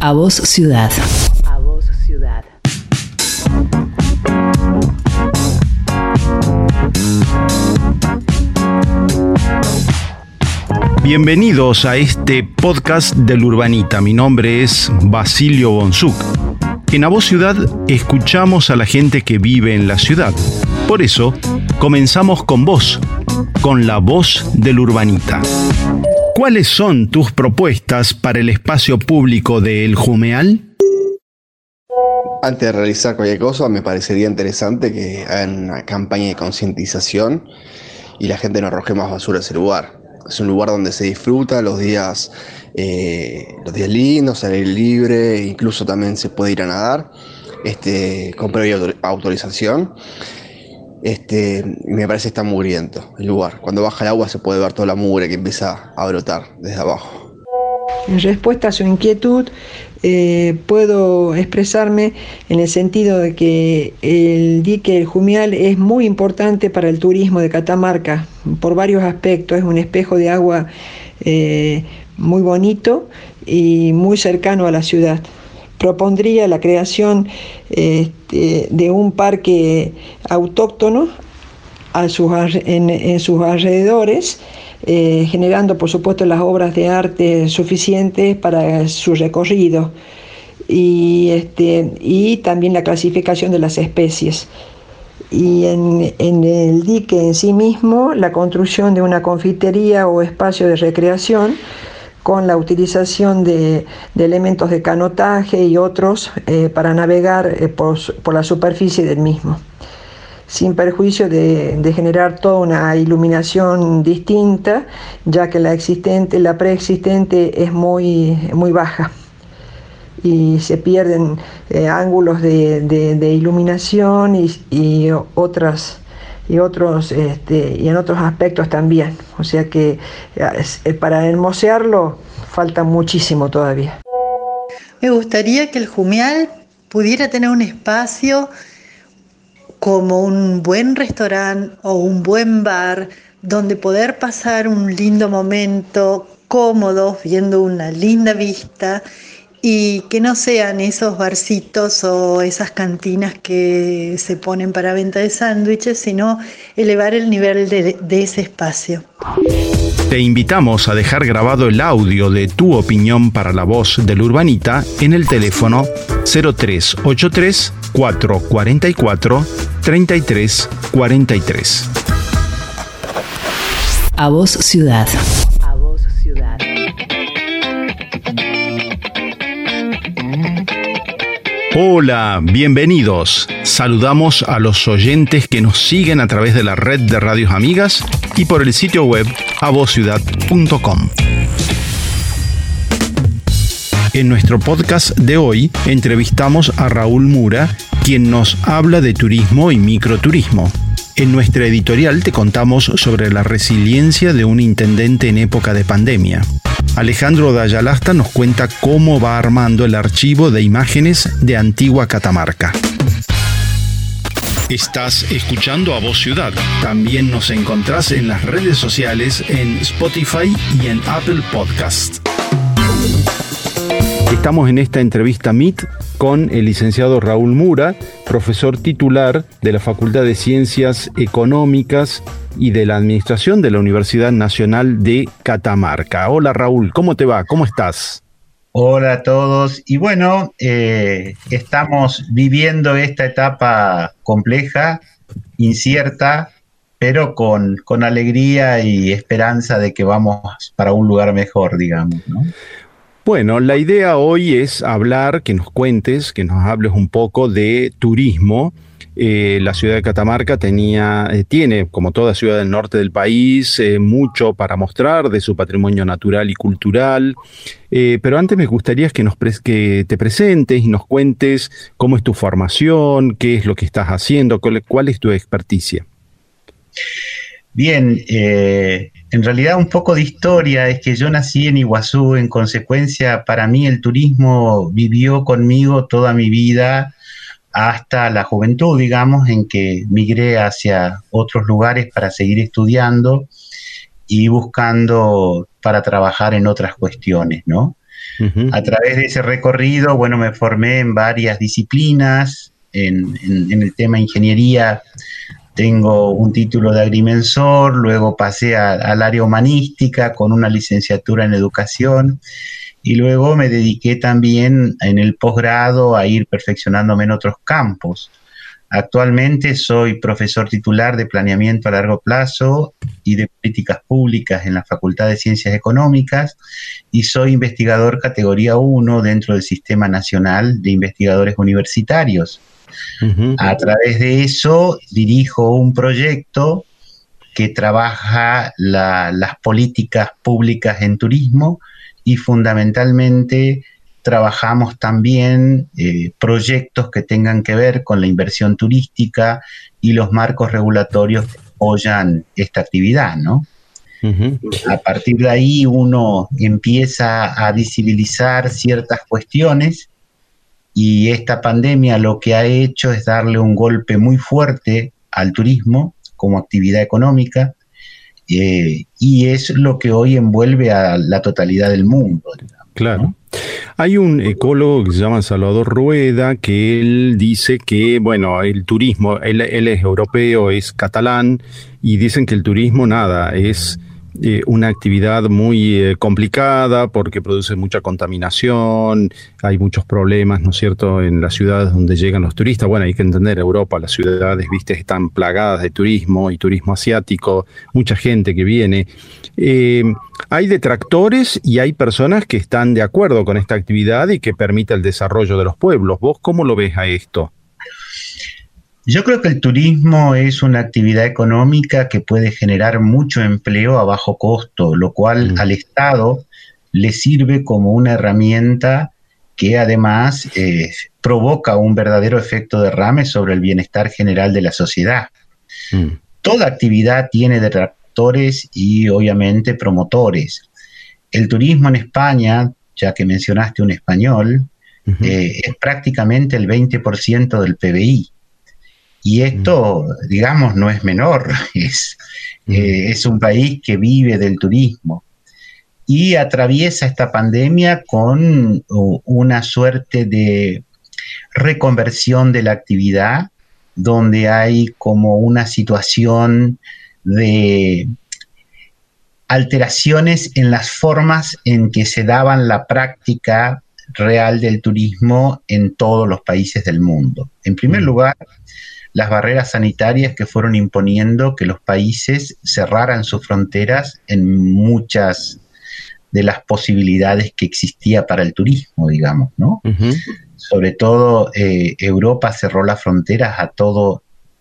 A Voz Ciudad. A Voz Ciudad. Bienvenidos a este podcast del Urbanita. Mi nombre es Basilio Bonsuc. En A Voz Ciudad escuchamos a la gente que vive en la ciudad. Por eso, comenzamos con vos, con la voz del Urbanita. ¿Cuáles son tus propuestas para el espacio público de El Jumeal? Antes de realizar cualquier cosa, me parecería interesante que hagan una campaña de concientización y la gente no arroje más basura a ese lugar. Es un lugar donde se disfruta los días lindos, al aire libre, incluso también se puede ir a nadar, con previa autorización. Me parece que está mugriento el lugar. Cuando baja el agua se puede ver toda la mugre que empieza a brotar desde abajo. En respuesta a su inquietud, puedo expresarme en el sentido de que el dique El Jumeal es muy importante para el turismo de Catamarca por varios aspectos. Es un espejo de agua muy bonito y muy cercano a la ciudad. Propondría la creación de un parque autóctono en sus alrededores, generando por supuesto las obras de arte suficientes para su recorrido y también la clasificación de las especies. Y en el dique en sí mismo, la construcción de una confitería o espacio de recreación con la utilización de elementos de canotaje y otros para navegar por la superficie del mismo, sin perjuicio de generar toda una iluminación distinta, ya que la preexistente es muy baja y se pierden ángulos de iluminación y en otros aspectos también. O sea que para hermosearlo falta muchísimo todavía. Me gustaría que el Jumeal pudiera tener un espacio como un buen restaurante o un buen bar donde poder pasar un lindo momento cómodos viendo una linda vista, y que no sean esos barcitos o esas cantinas que se ponen para venta de sándwiches, sino elevar el nivel de ese espacio. Te invitamos a dejar grabado el audio de tu opinión para la voz del Urbanita en el teléfono 0383 444 3343. A Voz Ciudad. A Voz Ciudad. Hola, bienvenidos. Saludamos a los oyentes que nos siguen a través de la red de radios amigas y por el sitio web avozciudad.com. En nuestro podcast de hoy entrevistamos a Raúl Mura, quien nos habla de turismo y microturismo. En nuestra editorial te contamos sobre la resiliencia de un intendente en época de pandemia. Alejandro Dayalasta nos cuenta cómo va armando el archivo de imágenes de Antigua Catamarca. Estás escuchando A Voz Ciudad. También nos encontrás en las redes sociales, en Spotify y en Apple Podcast. Estamos en esta entrevista Meet con el licenciado Raúl Mura, profesor titular de la Facultad de Ciencias Económicas y de la Administración de la Universidad Nacional de Catamarca. Hola Raúl, ¿cómo te va? ¿Cómo estás? Hola a todos. Y bueno, estamos viviendo esta etapa compleja, incierta, pero con alegría y esperanza de que vamos para un lugar mejor, digamos, ¿no? Bueno, la idea hoy es hablar, que nos cuentes, que nos hables un poco de turismo. La ciudad de Catamarca tiene, como toda ciudad del norte del país, mucho para mostrar de su patrimonio natural y cultural. Pero antes me gustaría que te presentes y nos cuentes cómo es tu formación, qué es lo que estás haciendo, cuál es tu experticia. Bien, en realidad un poco de historia es que yo nací en Iguazú, en consecuencia para mí el turismo vivió conmigo toda mi vida hasta la juventud, digamos, en que migré hacia otros lugares para seguir estudiando y buscando para trabajar en otras cuestiones, ¿no? A través de ese recorrido, bueno, me formé en varias disciplinas. En el tema ingeniería tengo un título de agrimensor, luego pasé al área humanística con una licenciatura en educación y luego me dediqué también en el posgrado a ir perfeccionándome en otros campos. Actualmente soy profesor titular de planeamiento a largo plazo y de políticas públicas en la Facultad de Ciencias Económicas y soy investigador categoría 1 dentro del Sistema Nacional de Investigadores Universitarios. A través de eso dirijo un proyecto que trabaja las políticas públicas en turismo y fundamentalmente trabajamos también proyectos que tengan que ver con la inversión turística y los marcos regulatorios que apoyan esta actividad, ¿no? A partir de ahí uno empieza a visibilizar ciertas cuestiones y esta pandemia lo que ha hecho es darle un golpe muy fuerte al turismo como actividad económica y es lo que hoy envuelve a la totalidad del mundo, digamos, claro. ¿no? Hay un ecólogo que se llama Salvador Rueda que él dice que, bueno, el turismo, él es europeo, es catalán, y dicen que el turismo, nada, es una actividad muy complicada porque produce mucha contaminación, hay muchos problemas, ¿no es cierto?, en las ciudades donde llegan los turistas. Bueno, hay que entender, Europa, las ciudades, viste, están plagadas de turismo y turismo asiático, mucha gente que viene. Hay detractores y hay personas que están de acuerdo con esta actividad y que permite el desarrollo de los pueblos. ¿Vos cómo lo ves a esto? Yo creo que el turismo es una actividad económica que puede generar mucho empleo a bajo costo, lo cual al Estado le sirve como una herramienta que además provoca un verdadero efecto derrame sobre el bienestar general de la sociedad. Toda actividad tiene detractores y obviamente promotores. El turismo en España, ya que mencionaste un español, es prácticamente el 20% del PBI. Y esto, digamos, no es menor, es un país que vive del turismo y atraviesa esta pandemia con una suerte de reconversión de la actividad, donde hay como una situación de alteraciones en las formas en que se daban la práctica real del turismo en todos los países del mundo. En primer lugar, las barreras sanitarias que fueron imponiendo que los países cerraran sus fronteras en muchas de las posibilidades que existía para el turismo, digamos, ¿no? Sobre todo Europa cerró las fronteras a todo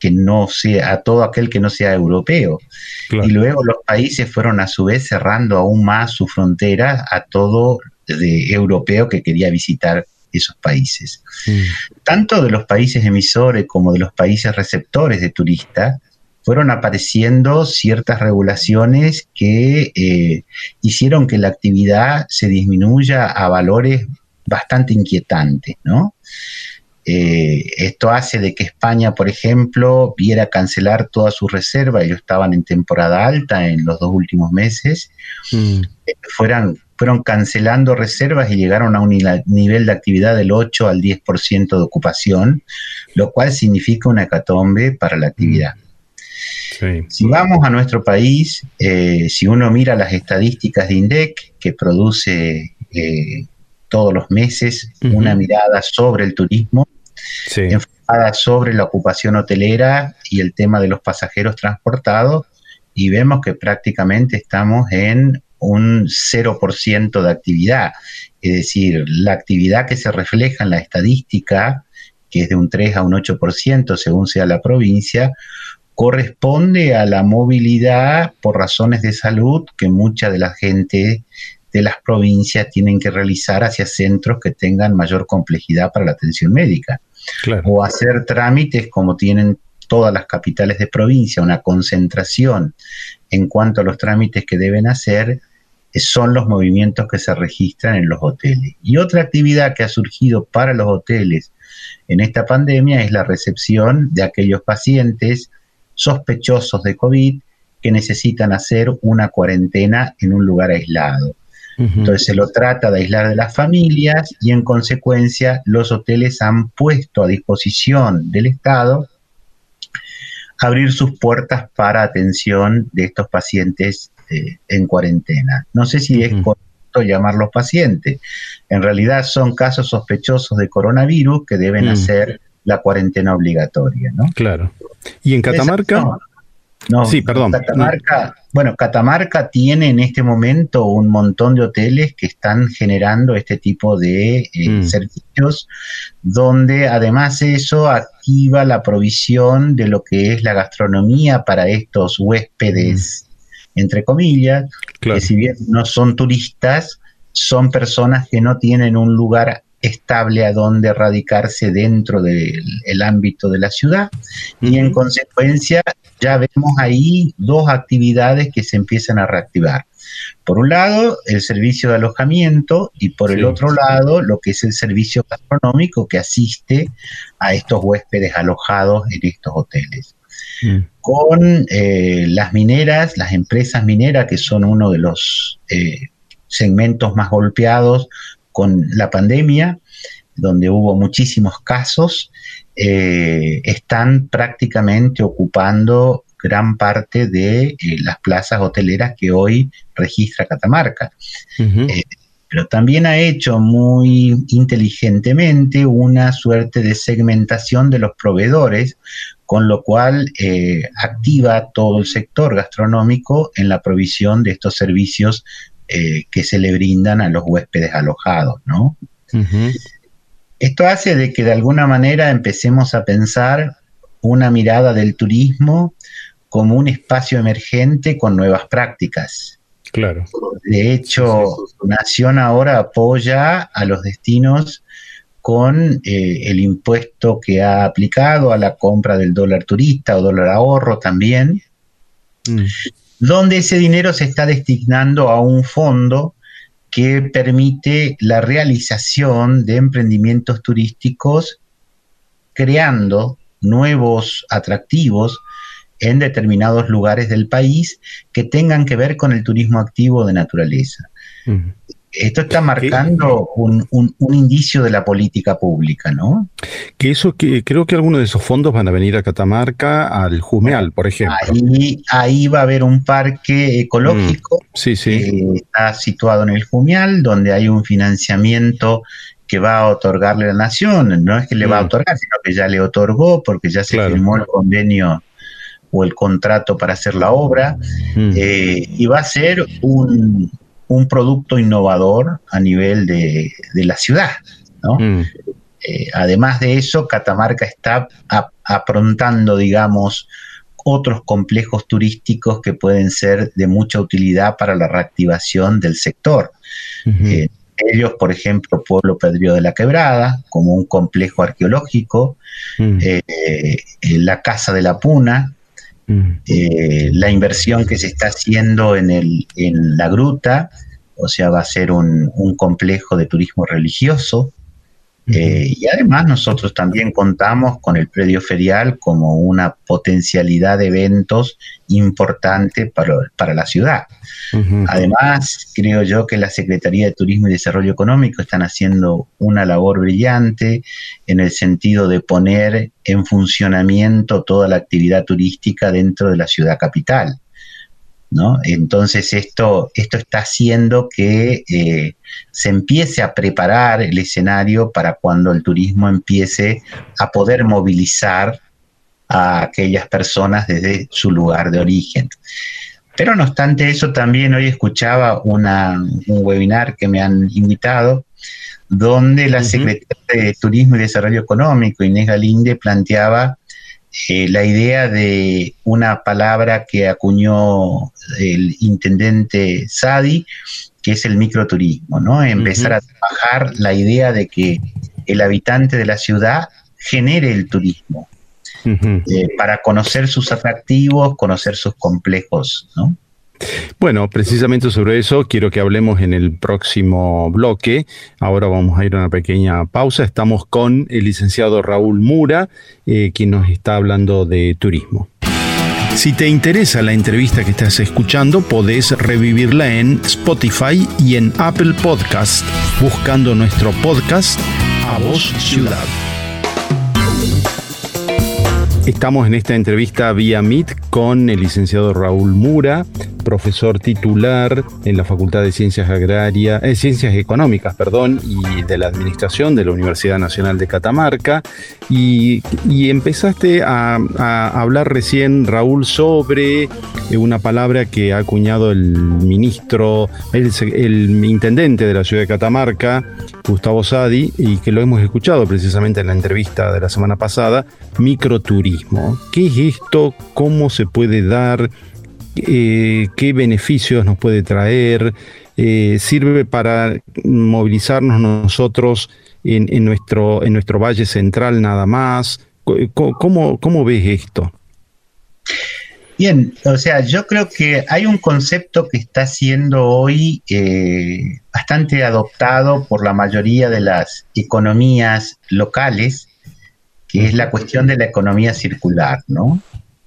aquel que no sea europeo. Claro. Y luego los países fueron a su vez cerrando aún más sus fronteras a todo europeo que quería visitar esos países. Tanto de los países emisores como de los países receptores de turistas fueron apareciendo ciertas regulaciones que hicieron que la actividad se disminuya a valores bastante inquietantes, ¿no? Esto hace de que España, por ejemplo, viera cancelar todas sus reservas. Ellos estaban en temporada alta en los 2 últimos meses, fueron cancelando reservas y llegaron a un nivel de actividad del 8 al 10% de ocupación, lo cual significa una hecatombe para la actividad. Sí. Si vamos a nuestro país, si uno mira las estadísticas de INDEC, que produce todos los meses una mirada sobre el turismo, enfocada sobre la ocupación hotelera y el tema de los pasajeros transportados, y vemos que prácticamente estamos en un 0% de actividad, es decir, la actividad que se refleja en la estadística, que es de un 3 a un 8% según sea la provincia, corresponde a la movilidad por razones de salud que mucha de la gente de las provincias tienen que realizar hacia centros que tengan mayor complejidad para la atención médica. Claro. O hacer trámites como tienen todas las capitales de provincia, una concentración en cuanto a los trámites que deben hacer, son los movimientos que se registran en los hoteles. Y otra actividad que ha surgido para los hoteles en esta pandemia es la recepción de aquellos pacientes sospechosos de COVID que necesitan hacer una cuarentena en un lugar aislado. Entonces se lo trata de aislar de las familias y en consecuencia los hoteles han puesto a disposición del Estado abrir sus puertas para atención de estos pacientes en cuarentena. No sé si es correcto llamarlos pacientes. En realidad son casos sospechosos de coronavirus que deben hacer la cuarentena obligatoria, ¿no? Claro. ¿Y en Catamarca? Sí, perdón. Catamarca tiene en este momento un montón de hoteles que están generando este tipo de servicios, donde además eso activa la provisión de lo que es la gastronomía para estos huéspedes, entre comillas, que si bien no son turistas, son personas que no tienen un lugar estable a donde radicarse dentro del ámbito de la ciudad, y en consecuencia ya vemos ahí dos actividades que se empiezan a reactivar. Por un lado, el servicio de alojamiento, y por el otro lado, lo que es el servicio gastronómico que asiste a estos huéspedes alojados en estos hoteles. Con las mineras, las empresas mineras, que son uno de los segmentos más golpeados con la pandemia, donde hubo muchísimos casos, están prácticamente ocupando gran parte de las plazas hoteleras que hoy registra Catamarca. Pero también ha hecho muy inteligentemente una suerte de segmentación de los proveedores, con lo cual activa todo el sector gastronómico en la provisión de estos servicios que se le brindan a los huéspedes alojados, ¿no? Esto hace de que de alguna manera empecemos a pensar una mirada del turismo como un espacio emergente con nuevas prácticas. Claro. De hecho, Nación ahora apoya a los destinos con el impuesto que ha aplicado a la compra del dólar turista o dólar ahorro también, donde ese dinero se está destinando a un fondo que permite la realización de emprendimientos turísticos, creando nuevos atractivos en determinados lugares del país que tengan que ver con el turismo activo de naturaleza. Esto está marcando un indicio de la política pública, ¿no? Que creo que algunos de esos fondos van a venir a Catamarca, al Jumeal, por ejemplo. Ahí va a haber un parque ecológico que está situado en el Jumeal, donde hay un financiamiento que va a otorgarle la Nación. No es que le va a otorgar, sino que ya le otorgó, porque ya se firmó el convenio o el contrato para hacer la obra, y va a ser un producto innovador a nivel de la ciudad, ¿no? Además de eso, Catamarca está aprontando, digamos, otros complejos turísticos que pueden ser de mucha utilidad para la reactivación del sector. Ellos, por ejemplo, Pueblo Pedrío de la Quebrada, como un complejo arqueológico, la Casa de la Puna, la inversión que se está haciendo en la gruta, o sea, va a ser un complejo de turismo religioso, y además nosotros también contamos con el predio ferial como una potencialidad de eventos importante para la ciudad. Además, creo yo que la Secretaría de Turismo y Desarrollo Económico están haciendo una labor brillante en el sentido de poner en funcionamiento toda la actividad turística dentro de la ciudad capital, ¿no? Entonces esto está haciendo que se empiece a preparar el escenario para cuando el turismo empiece a poder movilizar a aquellas personas desde su lugar de origen. Pero no obstante eso, también hoy escuchaba un webinar que me han invitado, donde la secretaria de Turismo y Desarrollo Económico, Inés Galinde, planteaba la idea de una palabra que acuñó el intendente Sadi, que es el microturismo, ¿no? Empezar a trabajar la idea de que el habitante de la ciudad genere el turismo, para conocer sus atractivos, conocer sus complejos, ¿no? Bueno, precisamente sobre eso quiero que hablemos en el próximo bloque. Ahora vamos a ir a una pequeña pausa. Estamos con el licenciado Raúl Mura, quien nos está hablando de turismo. Si te interesa la entrevista que estás escuchando, podés revivirla en Spotify y en Apple Podcast, buscando nuestro podcast A Voz Ciudad. Estamos en esta entrevista vía Meet con el licenciado Raúl Mura, profesor titular en la Facultad de Ciencias Económicas, y de la Administración de la Universidad Nacional de Catamarca. Y empezaste a hablar recién, Raúl, sobre una palabra que ha acuñado el ministro, el intendente de la ciudad de Catamarca, Gustavo Sadi, y que lo hemos escuchado precisamente en la entrevista de la semana pasada: microturismo. ¿Qué es esto? ¿Cómo se puede dar? ¿Qué beneficios nos puede traer? ¿Sirve para movilizarnos nosotros en nuestro Valle Central nada más? ¿Cómo ves esto? Bien, o sea, yo creo que hay un concepto que está siendo hoy bastante adoptado por la mayoría de las economías locales, que es la cuestión de la economía circular, ¿no?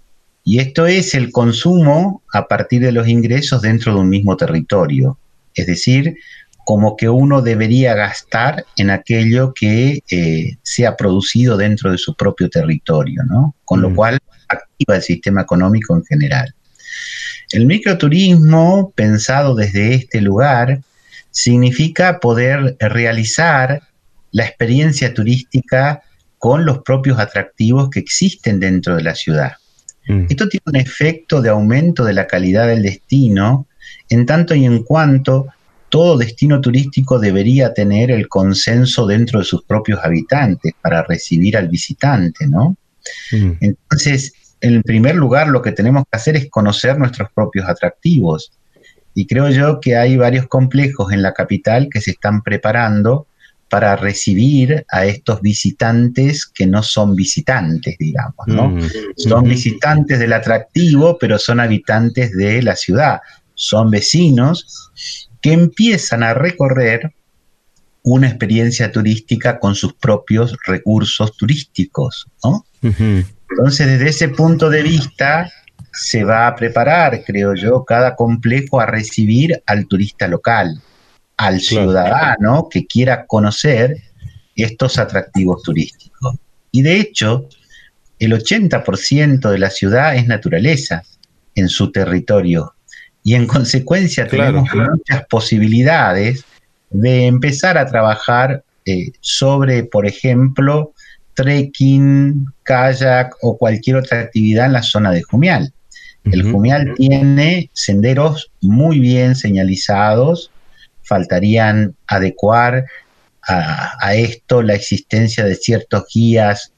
Y esto es el consumo a partir de los ingresos dentro de un mismo territorio. Es decir, como que uno debería gastar en aquello que se ha producido dentro de su propio territorio, ¿no? Con lo cual activa el sistema económico en general. El microturismo, pensado desde este lugar, significa poder realizar la experiencia turística con los propios atractivos que existen dentro de la ciudad. Esto tiene un efecto de aumento de la calidad del destino, en tanto y en cuanto todo destino turístico debería tener el consenso dentro de sus propios habitantes para recibir al visitante, ¿no? Entonces, en primer lugar, lo que tenemos que hacer es conocer nuestros propios atractivos. Y creo yo que hay varios complejos en la capital que se están preparando para recibir a estos visitantes que no son visitantes, digamos, ¿no? Son visitantes del atractivo, pero son habitantes de la ciudad. Son vecinos que empiezan a recorrer una experiencia turística con sus propios recursos turísticos, ¿no? Entonces, desde ese punto de vista, se va a preparar, creo yo, cada complejo a recibir al turista local, al ciudadano que quiera conocer estos atractivos turísticos. Y de hecho, el 80% de la ciudad es naturaleza en su territorio. Y en consecuencia tenemos muchas posibilidades de empezar a trabajar sobre, por ejemplo, trekking, kayak o cualquier otra actividad en la zona de Jumial. El Jumial tiene senderos muy bien señalizados. Faltarían adecuar a esto la existencia de ciertos guías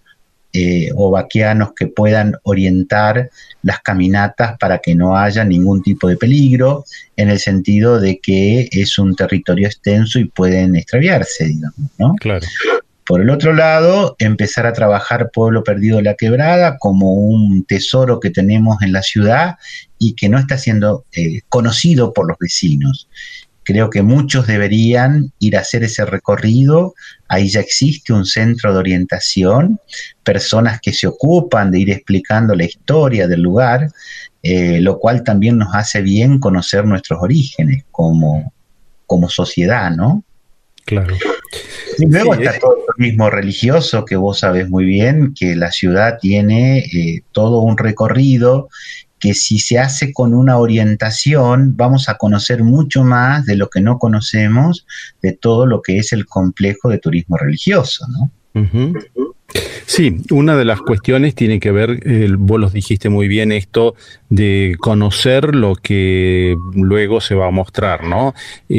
o vaqueanos que puedan orientar las caminatas para que no haya ningún tipo de peligro, en el sentido de que es un territorio extenso y pueden extraviarse, digamos, ¿no? Claro. Por el otro lado, empezar a trabajar Pueblo Perdido de la Quebrada como un tesoro que tenemos en la ciudad y que no está siendo conocido por los vecinos. Creo que muchos deberían ir a hacer ese recorrido. Ahí ya existe un centro de orientación, personas que se ocupan de ir explicando la historia del lugar, lo cual también nos hace bien conocer nuestros orígenes como sociedad, ¿no? Claro. Y luego está todo el turismo religioso, que vos sabés muy bien, que la ciudad tiene todo un recorrido que si se hace con una orientación vamos a conocer mucho más de lo que no conocemos de todo lo que es el complejo de turismo religioso, ¿no? Sí, una de las cuestiones tiene que ver, vos los dijiste muy bien, esto de conocer lo que luego se va a mostrar, ¿no?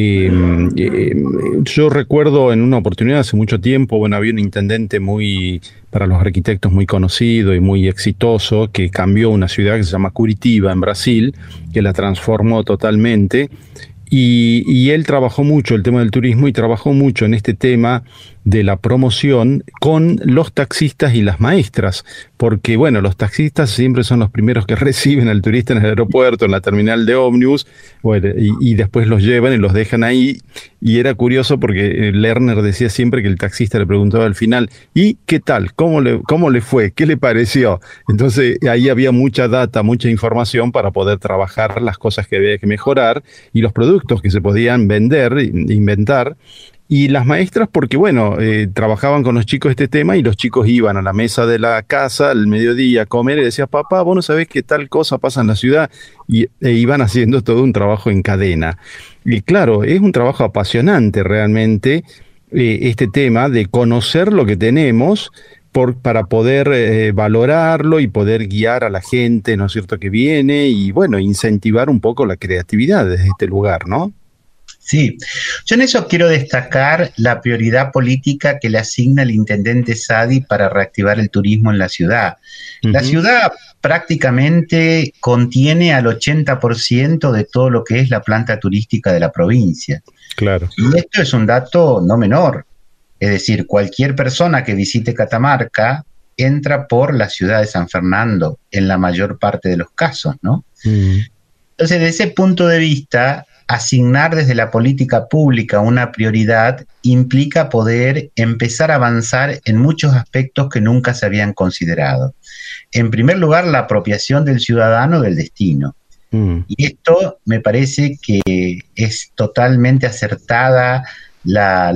Yo recuerdo en una oportunidad hace mucho tiempo, había un intendente para los arquitectos muy conocido y muy exitoso, que cambió una ciudad que se llama Curitiba en Brasil, que la transformó totalmente. Y él trabajó mucho el tema del turismo y trabajó mucho en este tema de la promoción con los taxistas y las maestras, porque bueno, los taxistas siempre son los primeros que reciben al turista en el aeropuerto, en la terminal de ómnibus, bueno, y después los llevan y los dejan ahí, y era curioso porque Lerner decía siempre que el taxista le preguntaba al final, ¿y qué tal? ¿Cómo le fue? ¿Qué le pareció? Entonces ahí había mucha data, mucha información para poder trabajar las cosas que había que mejorar y los productos que se podían vender, inventar. Y las maestras porque, bueno, trabajaban con los chicos este tema y los chicos iban a la mesa de la casa al mediodía a comer y decían, papá, vos no sabés qué tal cosa pasa en la ciudad, e iban haciendo todo un trabajo en cadena. Y claro, es un trabajo apasionante realmente este tema de conocer lo que tenemos para poder valorarlo y poder guiar a la gente, ¿no es cierto?, que viene y, bueno, incentivar un poco la creatividad desde este lugar, ¿no? Sí, yo en eso quiero destacar la prioridad política que le asigna el intendente Saadi para reactivar el turismo en la ciudad. La ciudad prácticamente contiene al 80% de todo lo que es la planta turística de la provincia. Claro. Y esto es un dato no menor. Es decir, cualquier persona que visite Catamarca entra por la ciudad de San Fernando en la mayor parte de los casos, ¿no? Entonces, desde ese punto de vista, asignar desde la política pública una prioridad implica poder empezar a avanzar en muchos aspectos que nunca se habían considerado. En primer lugar, la apropiación del ciudadano del destino. Y esto me parece que es totalmente acertada la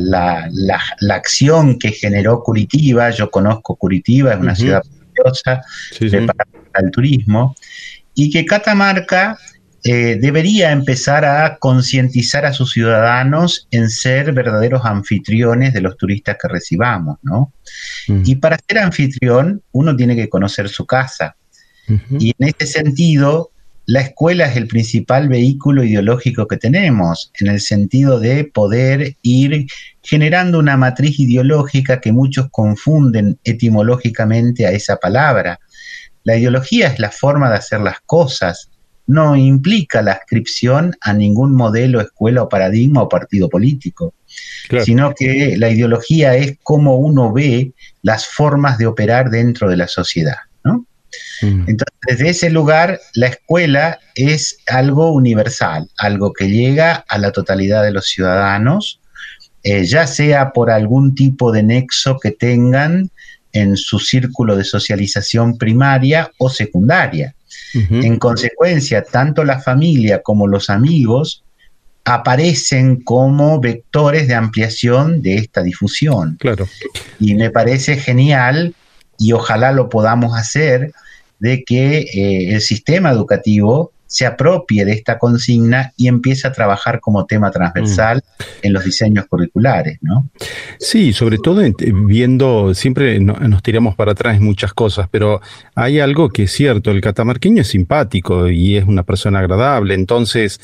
acción que generó Curitiba. Yo conozco Curitiba, es una ciudad preciosa, preparada para el turismo, y que Catamarca debería empezar a concientizar a sus ciudadanos en ser verdaderos anfitriones de los turistas que recibamos, ¿no? Y para ser anfitrión, uno tiene que conocer su casa. Y en ese sentido, la escuela es el principal vehículo ideológico que tenemos, en el sentido de poder ir generando una matriz ideológica que muchos confunden etimológicamente a esa palabra. La ideología es la forma de hacer las cosas, no implica la adscripción a ningún modelo, escuela o paradigma o partido político, sino que la ideología es cómo uno ve las formas de operar dentro de la sociedad, ¿no? Entonces, desde ese lugar, la escuela es algo universal, algo que llega a la totalidad de los ciudadanos, ya sea por algún tipo de nexo que tengan en su círculo de socialización primaria o secundaria. En consecuencia, tanto la familia como los amigos aparecen como vectores de ampliación de esta difusión. Claro. Y me parece genial, y ojalá lo podamos hacer, de que el sistema educativo se apropie de esta consigna y empiece a trabajar como tema transversal en los diseños curriculares, ¿no? Sí, sobre todo viendo, siempre nos tiramos para atrás en muchas cosas, pero hay algo que es cierto, el catamarqueño es simpático y es una persona agradable, entonces,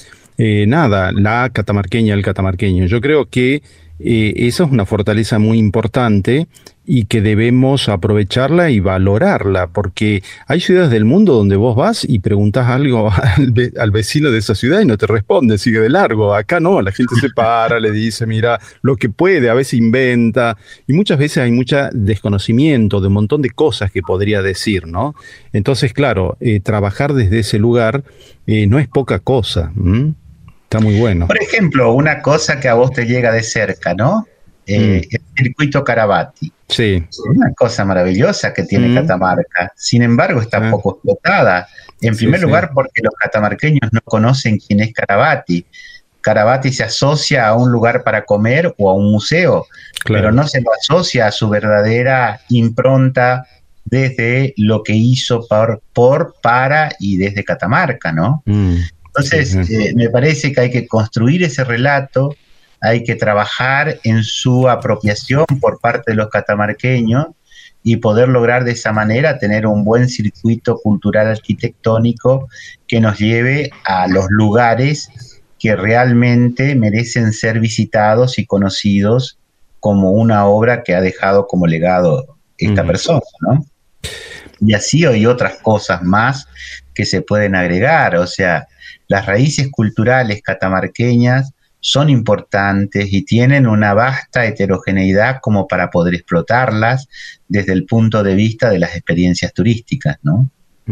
la catamarqueña, el catamarqueño, yo creo que esa es una fortaleza muy importante y que debemos aprovecharla y valorarla, porque hay ciudades del mundo donde vos vas y preguntás algo al vecino de esa ciudad y no te responde, sigue de largo. Acá no, la gente se para, le dice, mira, lo que puede, a veces inventa, y muchas veces hay mucho desconocimiento de un montón de cosas que podría decir, ¿no? Entonces, claro, trabajar desde ese lugar no es poca cosa. Está muy bueno. Por ejemplo, una cosa que a vos te llega de cerca, ¿no? El circuito Carabati. Sí. Una cosa maravillosa que tiene Catamarca. Sin embargo, está poco explotada. En primer lugar, porque los catamarqueños no conocen quién es Carabati. Carabati se asocia a un lugar para comer o a un museo, pero no se lo asocia a su verdadera impronta desde lo que hizo para y desde Catamarca, ¿no? Entonces, me parece que hay que construir ese relato, hay que trabajar en su apropiación por parte de los catamarqueños y poder lograr de esa manera tener un buen circuito cultural arquitectónico que nos lleve a los lugares que realmente merecen ser visitados y conocidos como una obra que ha dejado como legado esta persona, ¿no? Y así hay otras cosas más que se pueden agregar, o sea, las raíces culturales catamarqueñas son importantes y tienen una vasta heterogeneidad como para poder explotarlas desde el punto de vista de las experiencias turísticas, ¿no?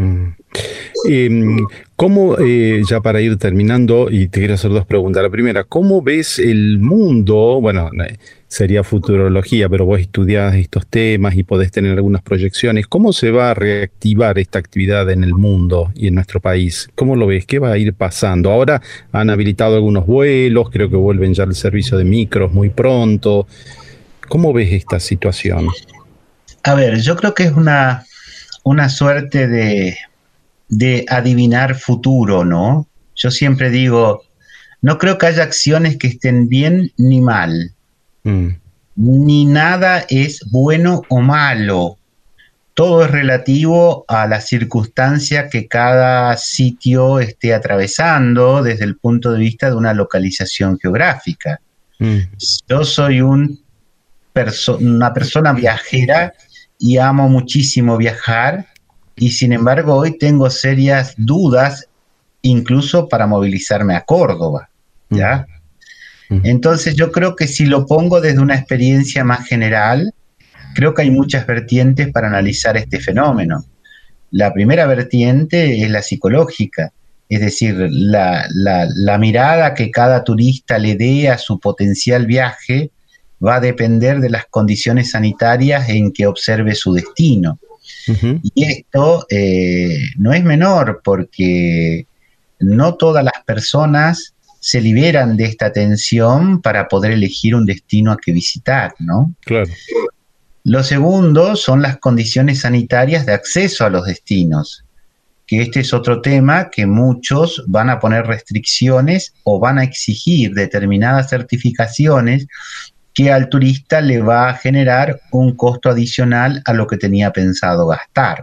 ¿Cómo, ya para ir terminando, y te quiero hacer dos preguntas? La primera, ¿cómo ves el mundo? Bueno, sería futurología, pero vos estudiás estos temas y podés tener algunas proyecciones. ¿Cómo se va a reactivar esta actividad en el mundo y en nuestro país? ¿Cómo lo ves? ¿Qué va a ir pasando? Ahora han habilitado algunos vuelos, creo que vuelven ya el servicio de micros muy pronto. ¿Cómo ves esta situación? A ver, yo creo que es una suerte de adivinar futuro, ¿no? Yo siempre digo, no creo que haya acciones que estén bien ni mal. Ni nada es bueno o malo. Todo es relativo a la circunstancia que cada sitio esté atravesando desde el punto de vista de una localización geográfica. Yo soy una persona viajera y amo muchísimo viajar, y sin embargo hoy tengo serias dudas incluso para movilizarme a Córdoba, ¿ya? Entonces yo creo que si lo pongo desde una experiencia más general, creo que hay muchas vertientes para analizar este fenómeno. La primera vertiente es la psicológica, es decir, la mirada que cada turista le dé a su potencial viaje va a depender de las condiciones sanitarias en que observe su destino. Y esto no es menor, porque no todas las personas se liberan de esta tensión para poder elegir un destino a que visitar, ¿no? Claro. Lo segundo son las condiciones sanitarias de acceso a los destinos, que este es otro tema que muchos van a poner restricciones o van a exigir determinadas certificaciones que al turista le va a generar un costo adicional a lo que tenía pensado gastar.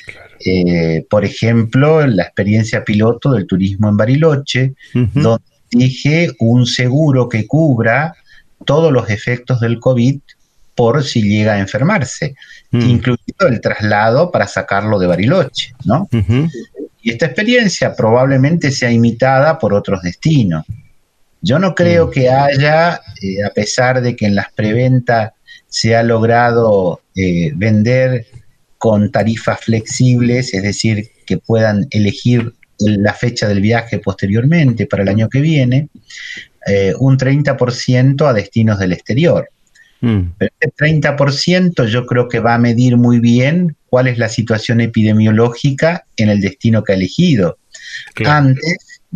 Claro. Por ejemplo, la experiencia piloto del turismo en Bariloche, donde dije un seguro que cubra todos los efectos del COVID por si llega a enfermarse, incluido el traslado para sacarlo de Bariloche, ¿no? Y esta experiencia probablemente sea imitada por otros destinos. Yo no creo que haya, a pesar de que en las preventas se ha logrado vender con tarifas flexibles, es decir, que puedan elegir la fecha del viaje posteriormente para el año que viene, un 30% a destinos del exterior. Pero este 30% yo creo que va a medir muy bien cuál es la situación epidemiológica en el destino que ha elegido, claro, antes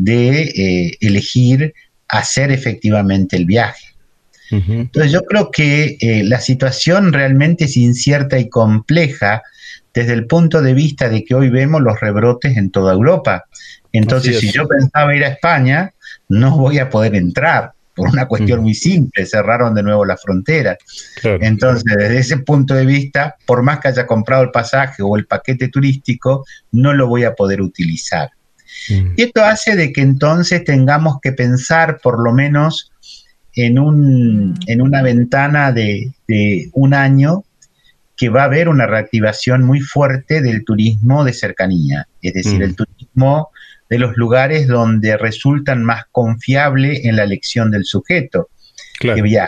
de elegir hacer efectivamente el viaje. Entonces yo creo que la situación realmente es incierta y compleja desde el punto de vista de que hoy vemos los rebrotes en toda Europa. Entonces, si yo pensaba ir a España, no voy a poder entrar, por una cuestión muy simple, cerraron de nuevo la frontera. Claro. Entonces, desde ese punto de vista, por más que haya comprado el pasaje o el paquete turístico, no lo voy a poder utilizar. Y esto hace de que entonces tengamos que pensar por lo menos en una ventana de un año que va a haber una reactivación muy fuerte del turismo de cercanía, es decir, el turismo de los lugares donde resultan más confiable en la elección del sujeto que viaja.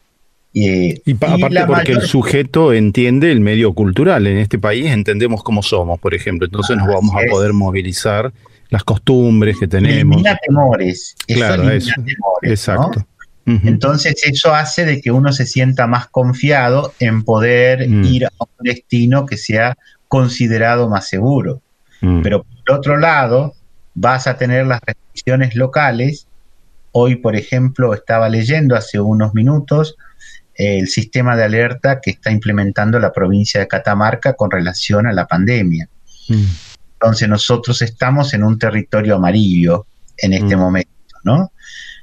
Aparte porque el sujeto entiende el medio cultural. En este país entendemos cómo somos, por ejemplo, entonces nos vamos a poder movilizar las costumbres que tenemos. Elimina temores. Claro, eso. Temores, exacto. ¿no? Entonces eso hace de que uno se sienta más confiado en poder ir a un destino que sea considerado más seguro. Pero por otro lado, vas a tener las restricciones locales. Hoy, por ejemplo, estaba leyendo hace unos minutos el sistema de alerta que está implementando la provincia de Catamarca con relación a la pandemia. Entonces nosotros estamos en un territorio amarillo en este momento, ¿no?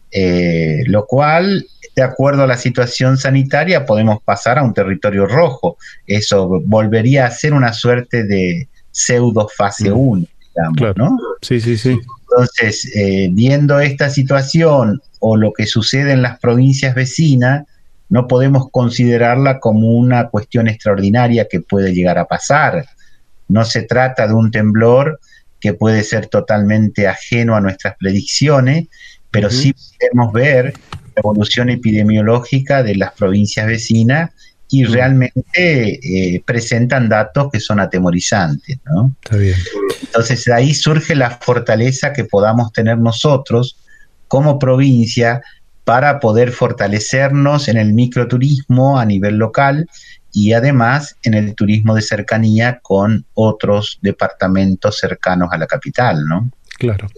Lo cual, de acuerdo a la situación sanitaria, podemos pasar a un territorio rojo. Eso volvería a ser una suerte de pseudo fase 1, digamos, claro, ¿no? Sí. Entonces, viendo esta situación o lo que sucede en las provincias vecinas, no podemos considerarla como una cuestión extraordinaria que puede llegar a pasar. No se trata de un temblor que puede ser totalmente ajeno a nuestras predicciones, pero sí podemos ver la evolución epidemiológica de las provincias vecinas y realmente presentan datos que son atemorizantes, ¿no? Está bien. Entonces de ahí surge la fortaleza que podamos tener nosotros como provincia para poder fortalecernos en el microturismo a nivel local y además en el turismo de cercanía con otros departamentos cercanos a la capital, ¿no? Claro.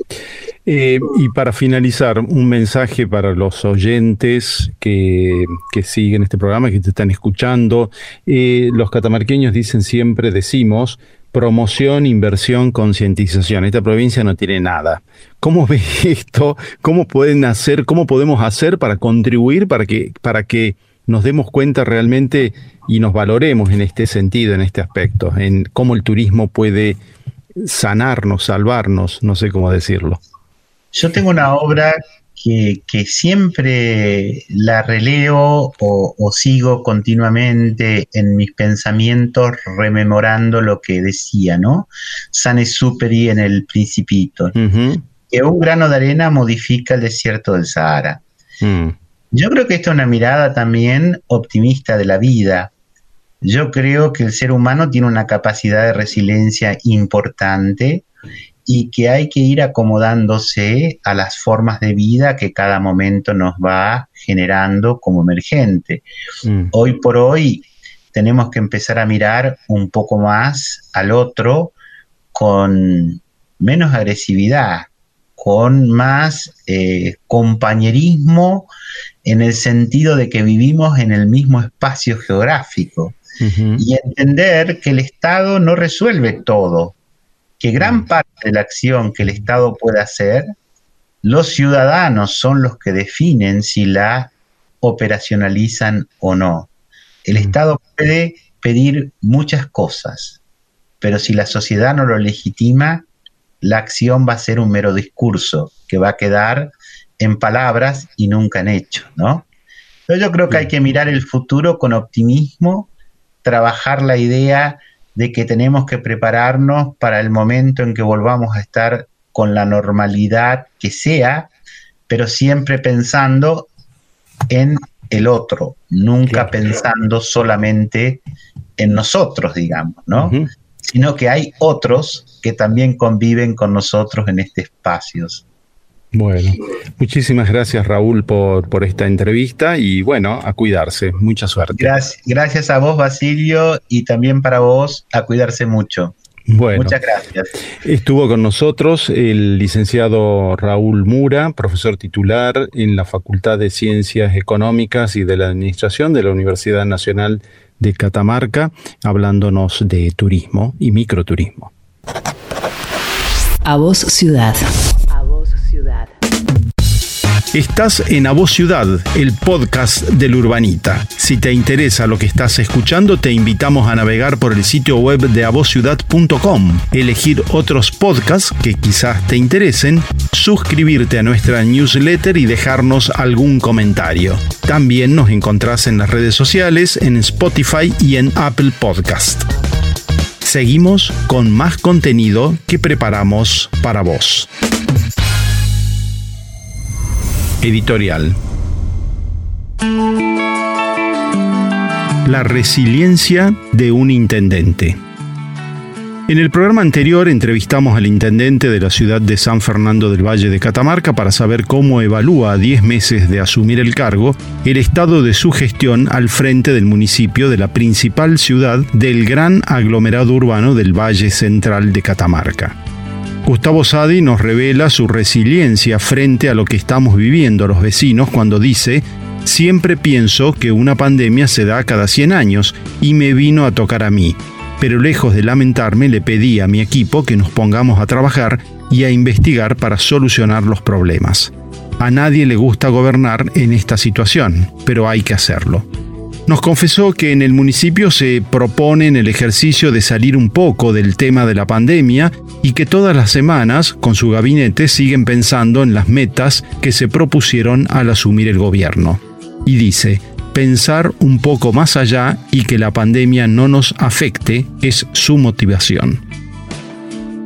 Y para finalizar, un mensaje para los oyentes que siguen este programa, que te están escuchando. Los catamarqueños decimos, promoción, inversión, concientización. Esta provincia no tiene nada. ¿Cómo ves esto? ¿Cómo podemos hacer para contribuir, para que nos demos cuenta realmente y nos valoremos en este sentido, en este aspecto, en cómo el turismo puede sanarnos, salvarnos, no sé cómo decirlo? Yo tengo una obra que siempre la releo o sigo continuamente en mis pensamientos rememorando lo que decía, ¿no? Saint-Exupéry en El Principito, que un grano de arena modifica el desierto del Sahara. Yo creo que esta es una mirada también optimista de la vida. Yo creo que el ser humano tiene una capacidad de resiliencia importante y que hay que ir acomodándose a las formas de vida que cada momento nos va generando como emergente. Hoy por hoy tenemos que empezar a mirar un poco más al otro con menos agresividad, con más compañerismo, en el sentido de que vivimos en el mismo espacio geográfico. Y entender que el Estado no resuelve todo, que gran parte de la acción que el Estado puede hacer, los ciudadanos son los que definen si la operacionalizan o no. El Estado puede pedir muchas cosas, pero si la sociedad no lo legitima, la acción va a ser un mero discurso que va a quedar en palabras y nunca en hechos, ¿no? Pero yo creo que hay que mirar el futuro con optimismo, trabajar la idea de que tenemos que prepararnos para el momento en que volvamos a estar con la normalidad que sea, pero siempre pensando en el otro, nunca pensando solamente en nosotros, digamos, ¿no? Sino que hay otros que también conviven con nosotros en este espacio. Bueno, muchísimas gracias, Raúl, por esta entrevista y bueno, a cuidarse. Mucha suerte. Gracias a vos, Basilio, y también para vos, a cuidarse mucho. Bueno, muchas gracias. Estuvo con nosotros el licenciado Raúl Mura, profesor titular en la Facultad de Ciencias Económicas y de la Administración de la Universidad Nacional de Catamarca, hablándonos de turismo y microturismo. A Voz Ciudad. A Voz Ciudad. Estás en A Voz Ciudad, el podcast del Urbanita. Si te interesa lo que estás escuchando, te invitamos a navegar por el sitio web de avozciudad.com, elegir otros podcasts que quizás te interesen, suscribirte a nuestra newsletter y dejarnos algún comentario. También nos encontrás en las redes sociales, en Spotify y en Apple Podcast. Seguimos con más contenido que preparamos para vos. Editorial. La resiliencia de un intendente. En el programa anterior entrevistamos al intendente de la ciudad de San Fernando del Valle de Catamarca para saber cómo evalúa a 10 meses de asumir el cargo el estado de su gestión al frente del municipio de la principal ciudad del gran aglomerado urbano del Valle Central de Catamarca. Gustavo Sadi nos revela su resiliencia frente a lo que estamos viviendo los vecinos cuando dice: siempre pienso que una pandemia se da cada 100 años y me vino a tocar a mí, pero lejos de lamentarme le pedí a mi equipo que nos pongamos a trabajar y a investigar para solucionar los problemas. A nadie le gusta gobernar en esta situación, pero hay que hacerlo. Nos confesó que en el municipio se proponen el ejercicio de salir un poco del tema de la pandemia y que todas las semanas, con su gabinete, siguen pensando en las metas que se propusieron al asumir el gobierno. Y dice: pensar un poco más allá y que la pandemia no nos afecte es su motivación.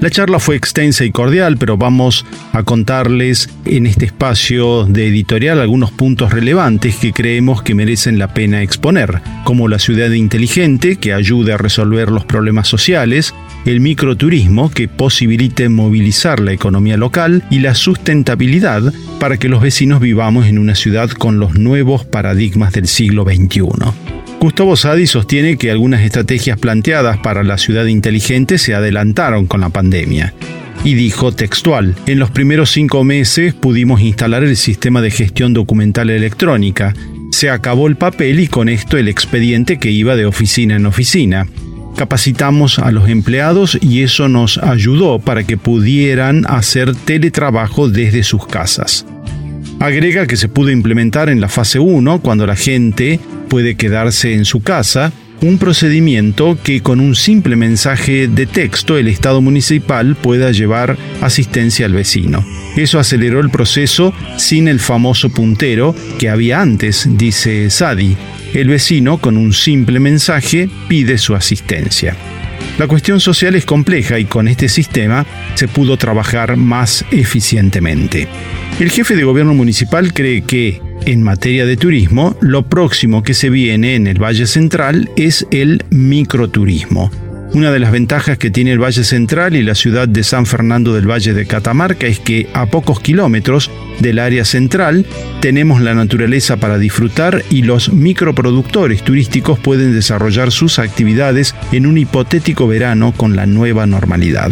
La charla fue extensa y cordial, pero vamos a contarles en este espacio de editorial algunos puntos relevantes que creemos que merecen la pena exponer, como la ciudad inteligente que ayude a resolver los problemas sociales, el microturismo que posibilite movilizar la economía local y la sustentabilidad para que los vecinos vivamos en una ciudad con los nuevos paradigmas del siglo XXI. Gustavo Sadi sostiene que algunas estrategias planteadas para la ciudad inteligente se adelantaron con la pandemia. Y dijo textual: en los primeros 5 meses pudimos instalar el sistema de gestión documental electrónica. Se acabó el papel y con esto el expediente que iba de oficina en oficina. Capacitamos a los empleados y eso nos ayudó para que pudieran hacer teletrabajo desde sus casas. Agrega que se pudo implementar en la fase 1, cuando la gente puede quedarse en su casa, un procedimiento que con un simple mensaje de texto el Estado municipal pueda llevar asistencia al vecino. Eso aceleró el proceso sin el famoso puntero que había antes, dice Sadi. El vecino, con un simple mensaje, pide su asistencia. La cuestión social es compleja y con este sistema se pudo trabajar más eficientemente. El jefe de gobierno municipal cree que, en materia de turismo, lo próximo que se viene en el Valle Central es el microturismo. Una de las ventajas que tiene el Valle Central y la ciudad de San Fernando del Valle de Catamarca es que a pocos kilómetros del área central tenemos la naturaleza para disfrutar y los microproductores turísticos pueden desarrollar sus actividades en un hipotético verano con la nueva normalidad.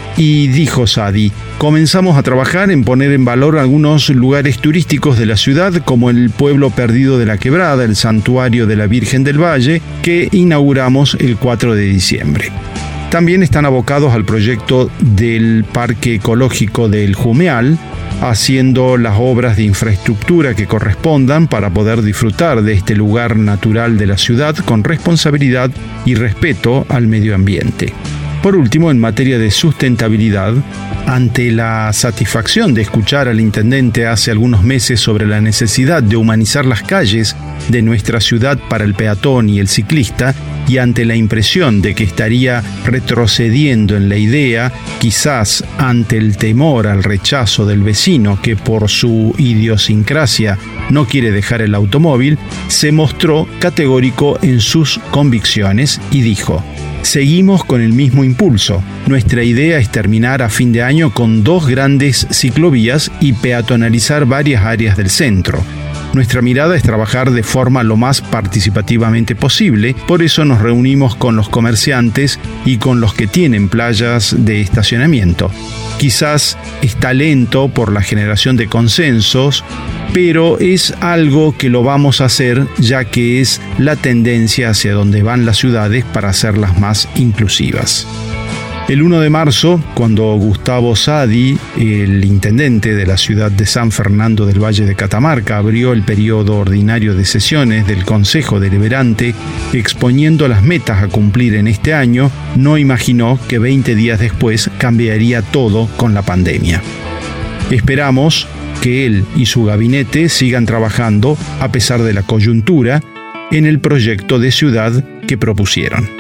Y dijo Sadi: comenzamos a trabajar en poner en valor algunos lugares turísticos de la ciudad, como el Pueblo Perdido de la Quebrada, el Santuario de la Virgen del Valle, que inauguramos el 4 de diciembre. También están abocados al proyecto del Parque Ecológico del Jumeal, haciendo las obras de infraestructura que correspondan para poder disfrutar de este lugar natural de la ciudad con responsabilidad y respeto al medio ambiente. Por último, en materia de sustentabilidad, ante la satisfacción de escuchar al intendente hace algunos meses sobre la necesidad de humanizar las calles de nuestra ciudad para el peatón y el ciclista, y ante la impresión de que estaría retrocediendo en la idea, quizás ante el temor al rechazo del vecino que por su idiosincrasia no quiere dejar el automóvil, se mostró categórico en sus convicciones y dijo: seguimos con el mismo impulso. Nuestra idea es terminar a fin de año con 2 grandes ciclovías y peatonalizar varias áreas del centro. Nuestra mirada es trabajar de forma lo más participativamente posible, por eso nos reunimos con los comerciantes y con los que tienen playas de estacionamiento. Quizás está lento por la generación de consensos, pero es algo que lo vamos a hacer ya que es la tendencia hacia donde van las ciudades para hacerlas más inclusivas. El 1 de marzo, cuando Gustavo Sadi, el intendente de la ciudad de San Fernando del Valle de Catamarca, abrió el periodo ordinario de sesiones del Consejo Deliberante exponiendo las metas a cumplir en este año, no imaginó que 20 días después cambiaría todo con la pandemia. Esperamos que él y su gabinete sigan trabajando, a pesar de la coyuntura, en el proyecto de ciudad que propusieron.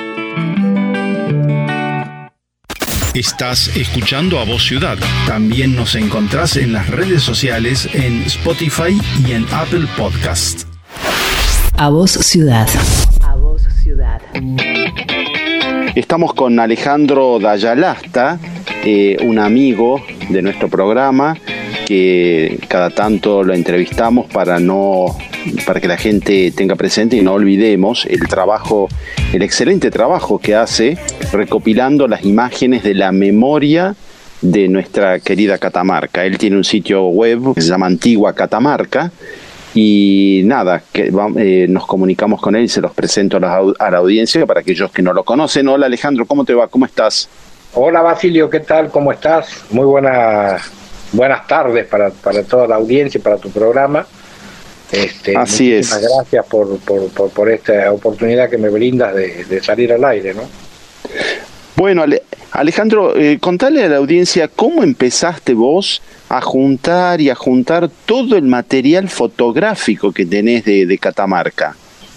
Estás escuchando A Voz Ciudad. También nos encontrás en las redes sociales, en Spotify y en Apple Podcast. A Voz Ciudad. A Voz Ciudad. Estamos con Alejandro Dayalasta, un amigo de nuestro programa, que cada tanto lo entrevistamos para que la gente tenga presente y no olvidemos el excelente trabajo que hace recopilando las imágenes de la memoria de nuestra querida Catamarca. Él tiene un sitio web que se llama Antigua Catamarca y nos comunicamos con él y se los presento a la audiencia para aquellos que no lo conocen. Hola Alejandro, ¿cómo te va? ¿Cómo estás? Hola Basilio, ¿qué tal? ¿Cómo estás? Muy buenas tardes para toda la audiencia y para tu programa. Así es. Muchísimas gracias por esta oportunidad que me brindas de salir al aire, ¿no? Bueno, Alejandro, contale a la audiencia cómo empezaste vos a juntar todo el material fotográfico que tenés de Catamarca.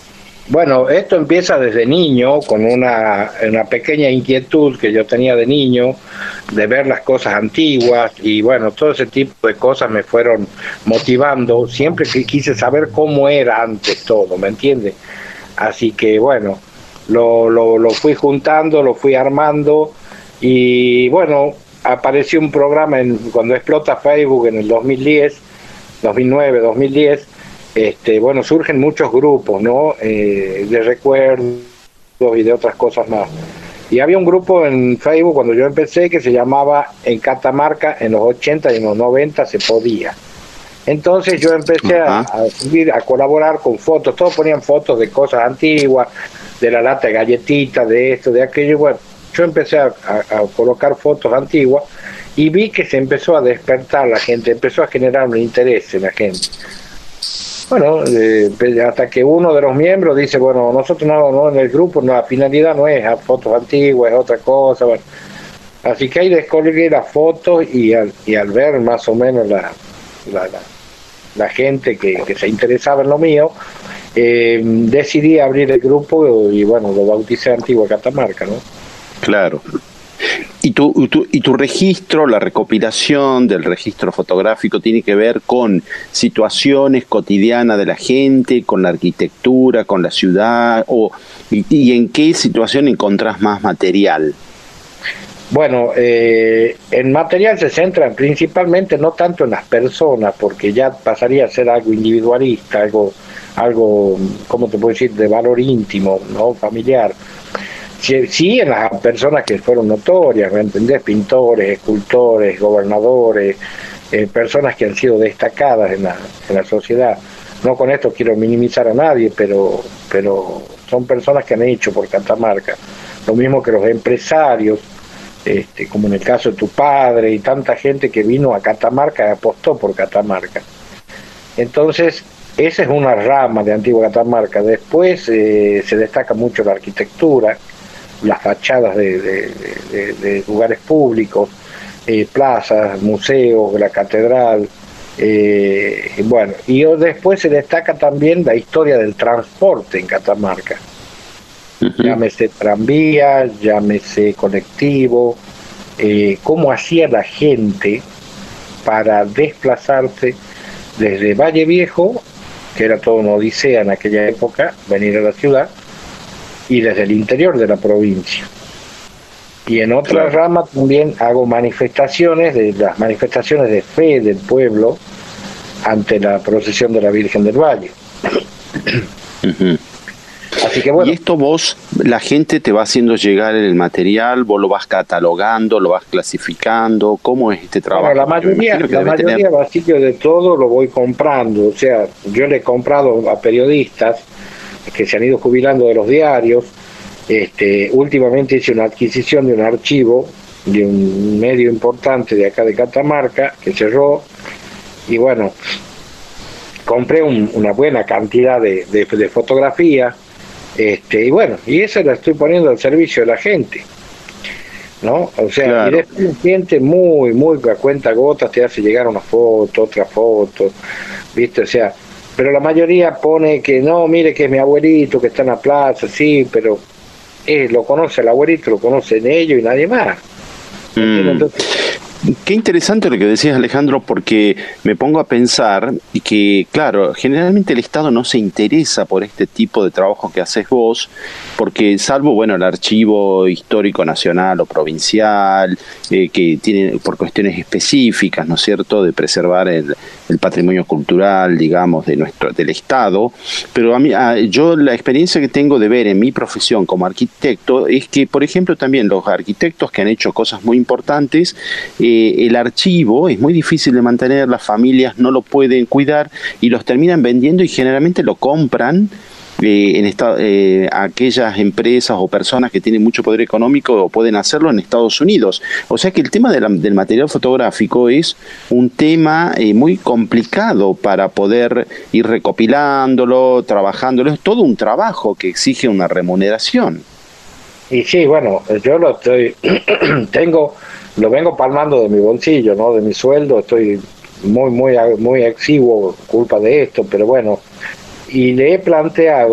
Bueno, esto empieza desde niño, con una pequeña inquietud que yo tenía de niño, de ver las cosas antiguas, y bueno, todo ese tipo de cosas me fueron motivando, siempre que quise saber cómo era antes todo, ¿me entiendes? Así que bueno, lo fui juntando, lo fui armando, y bueno, apareció un programa cuando explota Facebook en el 2010, 2009, 2010, bueno, surgen muchos grupos, ¿no? De recuerdos y de otras cosas más. Y había un grupo en Facebook cuando yo empecé que se llamaba En Catamarca, en los 80 y en los 90 se podía. Entonces yo empecé a colaborar con fotos, todos ponían fotos de cosas antiguas, de la lata de galletitas, de esto, de aquello. Bueno, yo empecé a colocar fotos antiguas y vi que se empezó a despertar la gente, empezó a generar un interés en la gente. Bueno, hasta que uno de los miembros dice, bueno, nosotros no en el grupo, no, la finalidad no es a fotos antiguas, es otra cosa. Bueno. Así que ahí descolgué las fotos y al ver más o menos la gente que se interesaba en lo mío, decidí abrir el grupo y bueno, lo bauticé Antigua Catamarca, ¿no? Claro. ¿Y tu registro, la recopilación del registro fotográfico tiene que ver con situaciones cotidianas de la gente, con la arquitectura, con la ciudad? ¿Y en qué situación encontrás más material? Bueno, el material se centra principalmente no tanto en las personas, porque ya pasaría a ser algo individualista, algo, ¿cómo te puedo decir?, de valor íntimo, ¿no?, familiar. Sí, en las personas que fueron notorias, ¿me entendés? Pintores, escultores, gobernadores, personas que han sido destacadas en la sociedad. No con esto quiero minimizar a nadie, pero son personas que han hecho por Catamarca. Lo mismo que los empresarios, como en el caso de tu padre y tanta gente que vino a Catamarca y apostó por Catamarca. Entonces, esa es una rama de Antigua Catamarca. Después se destaca mucho la arquitectura, las fachadas de lugares públicos, plazas, museos, la catedral, bueno, y después se destaca también la historia del transporte en Catamarca. Llámese tranvía, llámese colectivo, cómo hacía la gente para desplazarse desde Valle Viejo, que era toda una odisea en aquella época, venir a la ciudad, y desde el interior de la provincia. Y en otra rama también hago las manifestaciones de fe del pueblo ante la procesión de la Virgen del Valle. Así que bueno. Y esto la gente te va haciendo llegar el material, vos lo vas catalogando, lo vas clasificando, ¿cómo es este trabajo? Bueno, la mayoría básico de todo lo voy comprando, o sea, yo le he comprado a periodistas que se han ido jubilando de los diarios. Últimamente hice una adquisición de un archivo de un medio importante de acá de Catamarca que cerró, y bueno, compré una buena cantidad de fotografías, y bueno, y eso la estoy poniendo al servicio de la gente, ¿no? O sea, claro. Y después la gente muy a cuenta gotas te hace llegar una foto, otra foto, ¿viste? O sea, pero la mayoría pone que no, mire que es mi abuelito que está en la plaza, sí, pero lo conoce el abuelito, lo conocen ellos y nadie más. Entonces, qué interesante lo que decías, Alejandro, porque me pongo a pensar que, claro, generalmente el Estado no se interesa por este tipo de trabajo que haces vos, porque salvo, bueno, el archivo histórico nacional o provincial, que tiene por cuestiones específicas, ¿no es cierto?, de preservar el patrimonio cultural, digamos, del Estado, pero yo la experiencia que tengo de ver en mi profesión como arquitecto es que, por ejemplo, también los arquitectos que han hecho cosas muy importantes, el archivo es muy difícil de mantener, las familias no lo pueden cuidar y los terminan vendiendo y generalmente lo compran a aquellas empresas o personas que tienen mucho poder económico o pueden hacerlo en Estados Unidos. O sea que el tema del material fotográfico es un tema muy complicado para poder ir recopilándolo, trabajándolo. Es todo un trabajo que exige una remuneración. Y sí, bueno, yo lo vengo palmando de mi bolsillo, ¿no? De mi sueldo, estoy muy exiguo culpa de esto, pero bueno, y le he planteado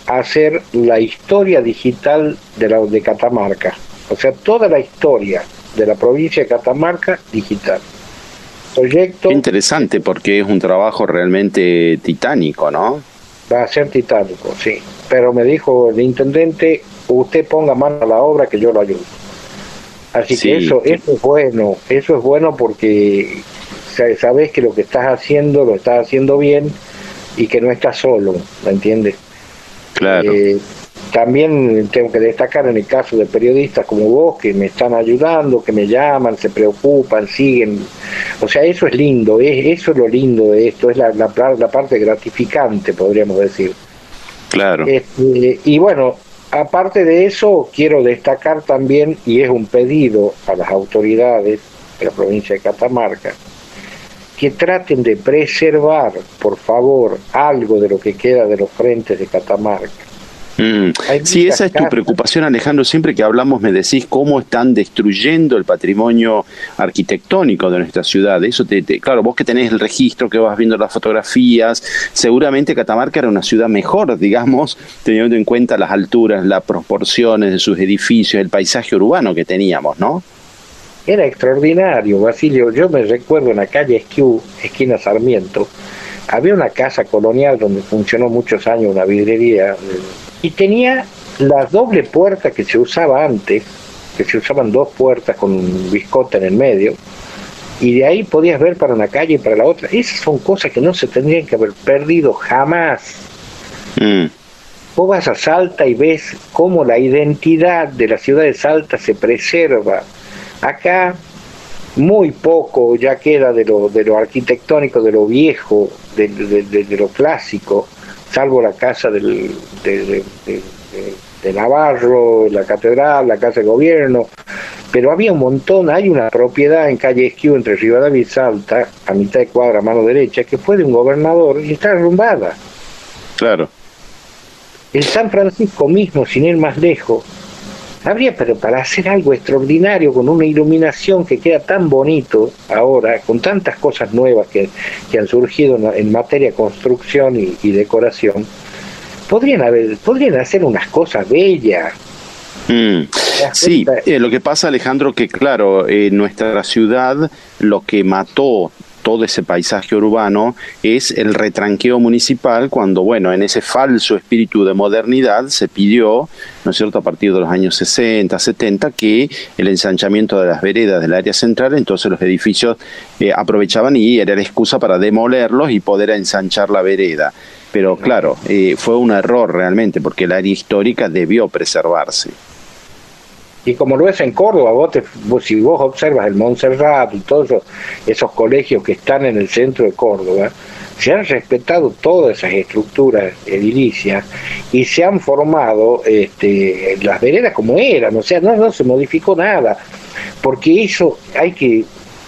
hacer la historia digital de Catamarca. O sea, toda la historia de la provincia de Catamarca digital. Proyecto. Qué interesante, porque es un trabajo realmente titánico, ¿no? Va a ser titánico, sí. Pero me dijo el intendente, usted ponga mano a la obra que yo lo ayudo. Así Sí, que eso es bueno porque sabes que lo que estás haciendo lo estás haciendo bien y que no estás solo, ¿me entiendes? Claro. También tengo que destacar en el caso de periodistas como vos que me están ayudando, que me llaman, se preocupan, siguen. O sea, eso es lindo, eso es lo lindo de esto, es la parte gratificante, podríamos decir. Claro. Y bueno, aparte de eso, quiero destacar también, y es un pedido a las autoridades de la provincia de Catamarca, que traten de preservar, por favor, algo de lo que queda de los frentes de Catamarca. Sí, esa es tu preocupación, Alejandro. Siempre que hablamos me decís cómo están destruyendo el patrimonio arquitectónico de nuestra ciudad. Eso claro, vos que tenés el registro, que vas viendo las fotografías, seguramente Catamarca era una ciudad mejor, digamos, teniendo en cuenta las alturas, las proporciones de sus edificios, el paisaje urbano que teníamos, ¿no? Era extraordinario, Basilio. Yo me recuerdo en la calle Esquiú, esquina Sarmiento, había una casa colonial donde funcionó muchos años una vidriería y tenía la doble puerta que se usaba antes, que se usaban dos puertas con un biscote en el medio, y de ahí podías ver para una calle y para la otra. Esas son cosas que no se tendrían que haber perdido jamás. Vos vas a Salta y ves cómo la identidad de la ciudad de Salta se preserva. Acá muy poco ya queda de lo arquitectónico, de lo viejo, de lo clásico, salvo la casa de Navarro, la catedral, la casa de gobierno, pero había un montón. Hay una propiedad en calle Esquiú entre Rivadavia y Salta, a mitad de cuadra, a mano derecha, que fue de un gobernador y está arrumbada. Claro. En San Francisco mismo, sin ir más lejos, habría, pero para hacer algo extraordinario, con una iluminación que queda tan bonito ahora, con tantas cosas nuevas que han surgido en materia de construcción y decoración, podrían hacer unas cosas bellas. Sí, lo que pasa, Alejandro, que claro, nuestra ciudad, lo que mató todo ese paisaje urbano es el retranqueo municipal cuando, bueno, en ese falso espíritu de modernidad se pidió, ¿no es cierto?, a partir de los años 60, 70, que el ensanchamiento de las veredas del área central, entonces los edificios aprovechaban y era la excusa para demolerlos y poder ensanchar la vereda. Pero claro, fue un error realmente, porque el área histórica debió preservarse. Y como lo es en Córdoba, si vos observas el Montserrat y todos esos colegios que están en el centro de Córdoba, se han respetado todas esas estructuras edilicias y se han formado las veredas como eran, o sea, no se modificó nada, porque eso hay que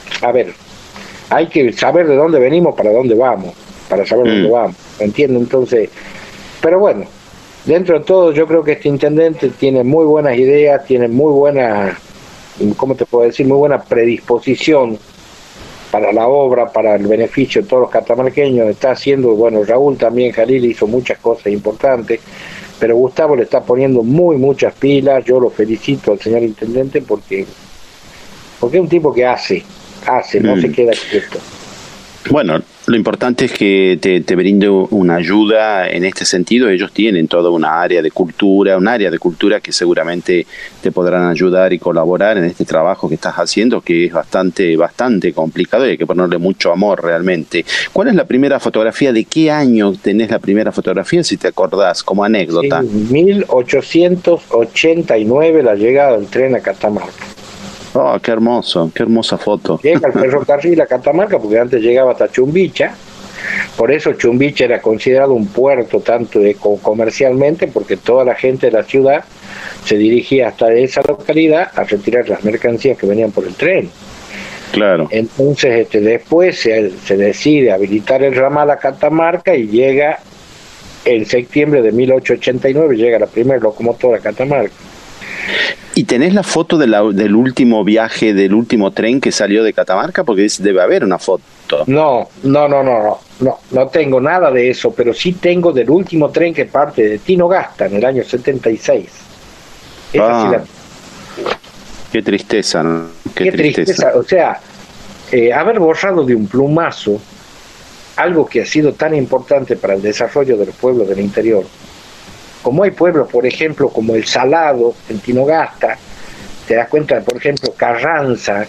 saber de dónde venimos para dónde vamos, para saber dónde vamos, ¿me entiendes? Entonces, pero bueno, dentro de todo, yo creo que este intendente tiene muy buenas ideas, tiene muy buena, ¿cómo te puedo decir? Muy buena predisposición para la obra, para el beneficio de todos los catamarqueños. Está haciendo, bueno, Raúl también, Jalil hizo muchas cosas importantes, pero Gustavo le está poniendo muchas pilas. Yo lo felicito al señor intendente porque es un tipo que hace, no se queda quieto. Bueno, lo importante es que te brinde una ayuda en este sentido. Ellos tienen toda un área de cultura que seguramente te podrán ayudar y colaborar en este trabajo que estás haciendo, que es bastante complicado y hay que ponerle mucho amor realmente. ¿Cuál es la primera fotografía? ¿De qué año tenés la primera fotografía, si te acordás, como anécdota? Sí, 1889, la llegada del tren a Catamarca. Oh, qué hermosa foto. Llega el ferrocarril a Catamarca porque antes llegaba hasta Chumbicha, por eso Chumbicha era considerado un puerto tanto comercialmente, porque toda la gente de la ciudad se dirigía hasta esa localidad a retirar las mercancías que venían por el tren. Claro. Entonces después se decide habilitar el ramal a Catamarca y llega en septiembre de 1889, llega la primera locomotora a Catamarca. ¿Y tenés la foto del último viaje, del último tren que salió de Catamarca? Porque debe haber una foto. No. no tengo nada de eso, pero sí tengo del último tren que parte de Tinogasta en el año 76. Esa sí la... Qué tristeza, ¿no? Qué tristeza. O sea, haber borrado de un plumazo algo que ha sido tan importante para el desarrollo de los pueblos del interior. Como hay pueblos, por ejemplo, como El Salado, en Tinogasta, te das cuenta, por ejemplo, Carranza,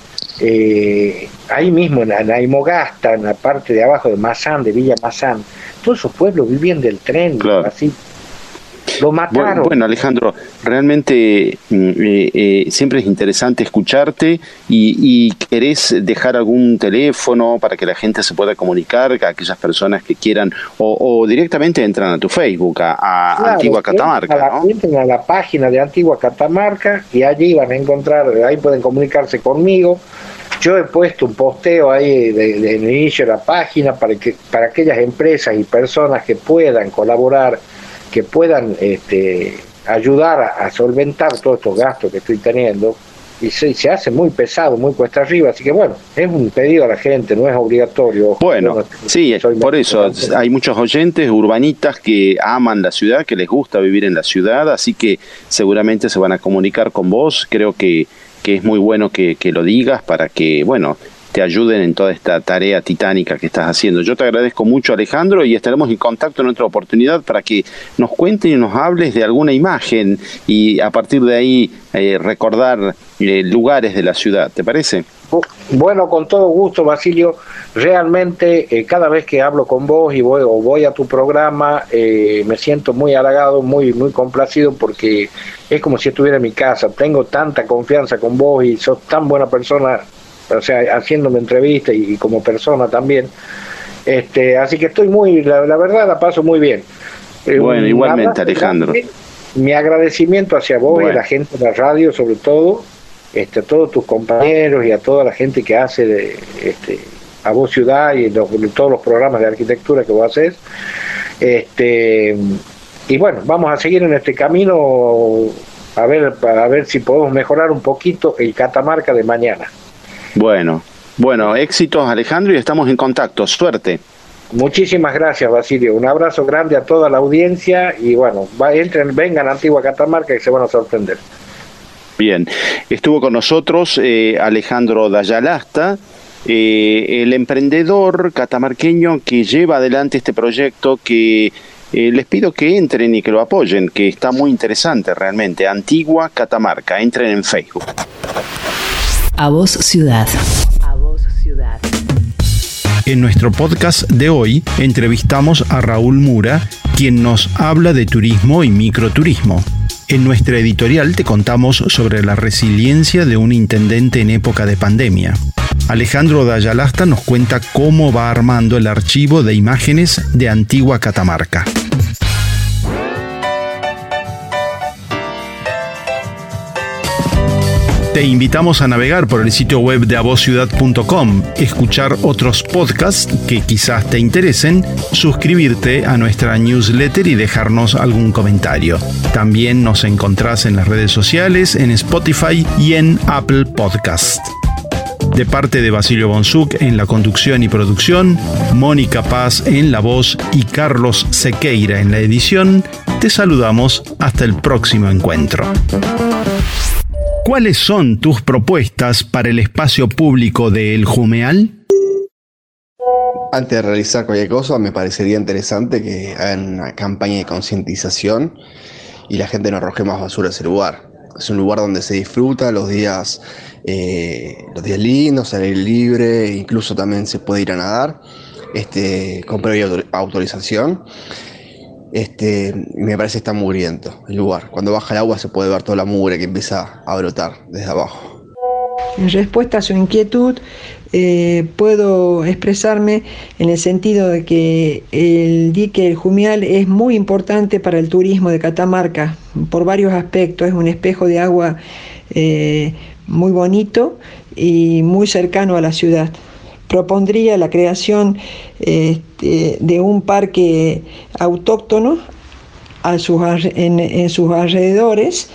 ahí mismo en Aymogasta, en la parte de abajo de Mazán, de Villa Mazán, todos esos pueblos vivían del tren, claro. Así. Lo mataron. Bueno, Alejandro, realmente siempre es interesante escucharte y ¿querés dejar algún teléfono para que la gente se pueda comunicar, a aquellas personas que quieran, o directamente entran a tu Facebook, a claro, Antigua Catamarca, ¿no? Entren a la página de Antigua Catamarca y allí van a encontrar, ahí pueden comunicarse conmigo. Yo he puesto un posteo ahí de inicio de la página para aquellas empresas y personas que puedan colaborar, que puedan ayudar a solventar todos estos gastos que estoy teniendo, y se hace muy pesado, muy cuesta arriba, así que bueno, es un pedido a la gente, no es obligatorio. Bueno, sí, por eso hay muchos oyentes urbanitas que aman la ciudad, que les gusta vivir en la ciudad, así que seguramente se van a comunicar con vos. Creo que es muy bueno que lo digas para que, bueno, te ayuden en toda esta tarea titánica que estás haciendo. Yo te agradezco mucho, Alejandro, y estaremos en contacto en otra oportunidad para que nos cuentes y nos hables de alguna imagen y a partir de ahí recordar lugares de la ciudad. ¿Te parece? Bueno, con todo gusto, Basilio. Realmente cada vez que hablo con vos y voy a tu programa, me siento muy halagado, muy complacido, porque es como si estuviera en mi casa. Tengo tanta confianza con vos y sos tan buena persona, o sea, haciéndome entrevistas y como persona también. Así que estoy la verdad la paso muy bien. Bueno, igualmente, Alejandro. Mi agradecimiento hacia vos y a la gente de la radio, sobre todo, a todos tus compañeros y a toda la gente que hace A Voz Ciudad y todos los programas de arquitectura que vos haces. Y bueno, vamos a seguir en este camino a ver si podemos mejorar un poquito el Catamarca de mañana. Bueno, éxitos, Alejandro, y estamos en contacto. Suerte. Muchísimas gracias, Basilio. Un abrazo grande a toda la audiencia y bueno, vengan a Antigua Catamarca que se van a sorprender. Bien, estuvo con nosotros Alejandro Dayalasta, el emprendedor catamarqueño que lleva adelante este proyecto que les pido que entren y que lo apoyen, que está muy interesante realmente. Antigua Catamarca, entren en Facebook. A Voz Ciudad. A Voz Ciudad. En nuestro podcast de hoy entrevistamos a Raúl Mura, quien nos habla de turismo y microturismo. En nuestra editorial te contamos sobre la resiliencia de un intendente en época de pandemia. Alejandro Dayalasta nos cuenta cómo va armando el archivo de imágenes de Antigua Catamarca. Te invitamos a navegar por el sitio web de avozciudad.com, escuchar otros podcasts que quizás te interesen, suscribirte a nuestra newsletter y dejarnos algún comentario. También nos encontrás en las redes sociales, en Spotify y en Apple Podcast. De parte de Basilio Bonsuc en la conducción y producción, Mónica Paz en la voz y Carlos Sequeira en la edición, te saludamos hasta el próximo encuentro. ¿Cuáles son tus propuestas para el espacio público de El Jumeal? Antes de realizar cualquier cosa, me parecería interesante que hagan una campaña de concientización y la gente no arroje más basura a ese lugar. Es un lugar donde se disfruta los días lindos, al aire libre, incluso también se puede ir a nadar, con previa autorización. Me parece que está mugriento el lugar. Cuando baja el agua se puede ver toda la mugre que empieza a brotar desde abajo. En respuesta a su inquietud, puedo expresarme en el sentido de que el dique El Jumeal es muy importante para el turismo de Catamarca por varios aspectos. Es un espejo de agua muy bonito y muy cercano a la ciudad. Propondría la creación de un parque autóctono en sus alrededores,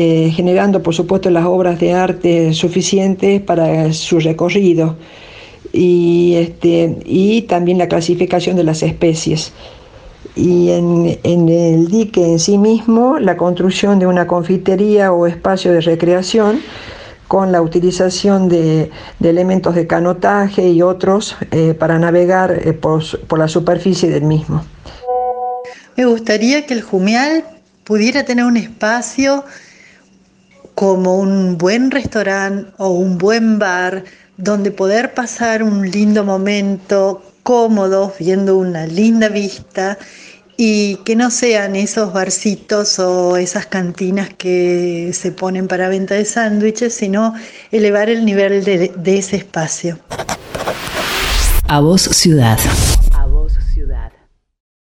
generando por supuesto las obras de arte suficientes para su recorrido. y también la clasificación de las especies. Y en el dique en sí mismo, la construcción de una confitería o espacio de recreación con la utilización de elementos de canotaje y otros para navegar por la superficie del mismo. Me gustaría que el Jumial pudiera tener un espacio como un buen restaurante o un buen bar donde poder pasar un lindo momento cómodos viendo una linda vista y que no sean esos barcitos o esas cantinas que se ponen para venta de sándwiches, sino elevar el nivel de ese espacio. A Voz Ciudad.